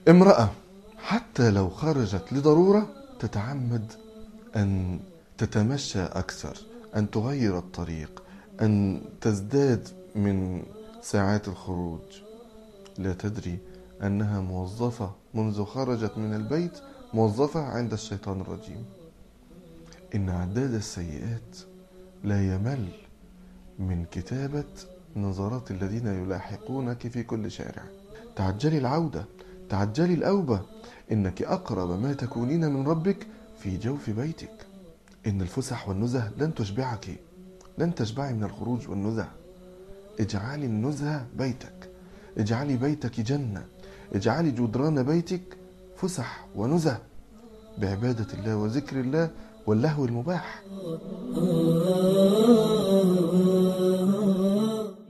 امرأة حتى لو خرجت لضرورة تتعمد أن تتمشى أكثر، أن تغير الطريق، أن تزداد من ساعات الخروج، لا تدري أنها موظفة منذ خرجت من البيت، موظفة عند الشيطان الرجيم. إن عداد السيئات لا يمل من كتابة نظرات الذين يلاحقونك في كل شارع. تعجلي العودة، تعجلي الأوبة، إنك أقرب ما تكونين من ربك في جوف بيتك. إن الفسح والنزه لن تشبعك، لن تشبعي من الخروج والنزه. اجعلي النزهة بيتك، اجعلي بيتك جنة، اجعلي جدران بيتك فسح ونزه بعبادة الله وذكر الله واللهو المباح.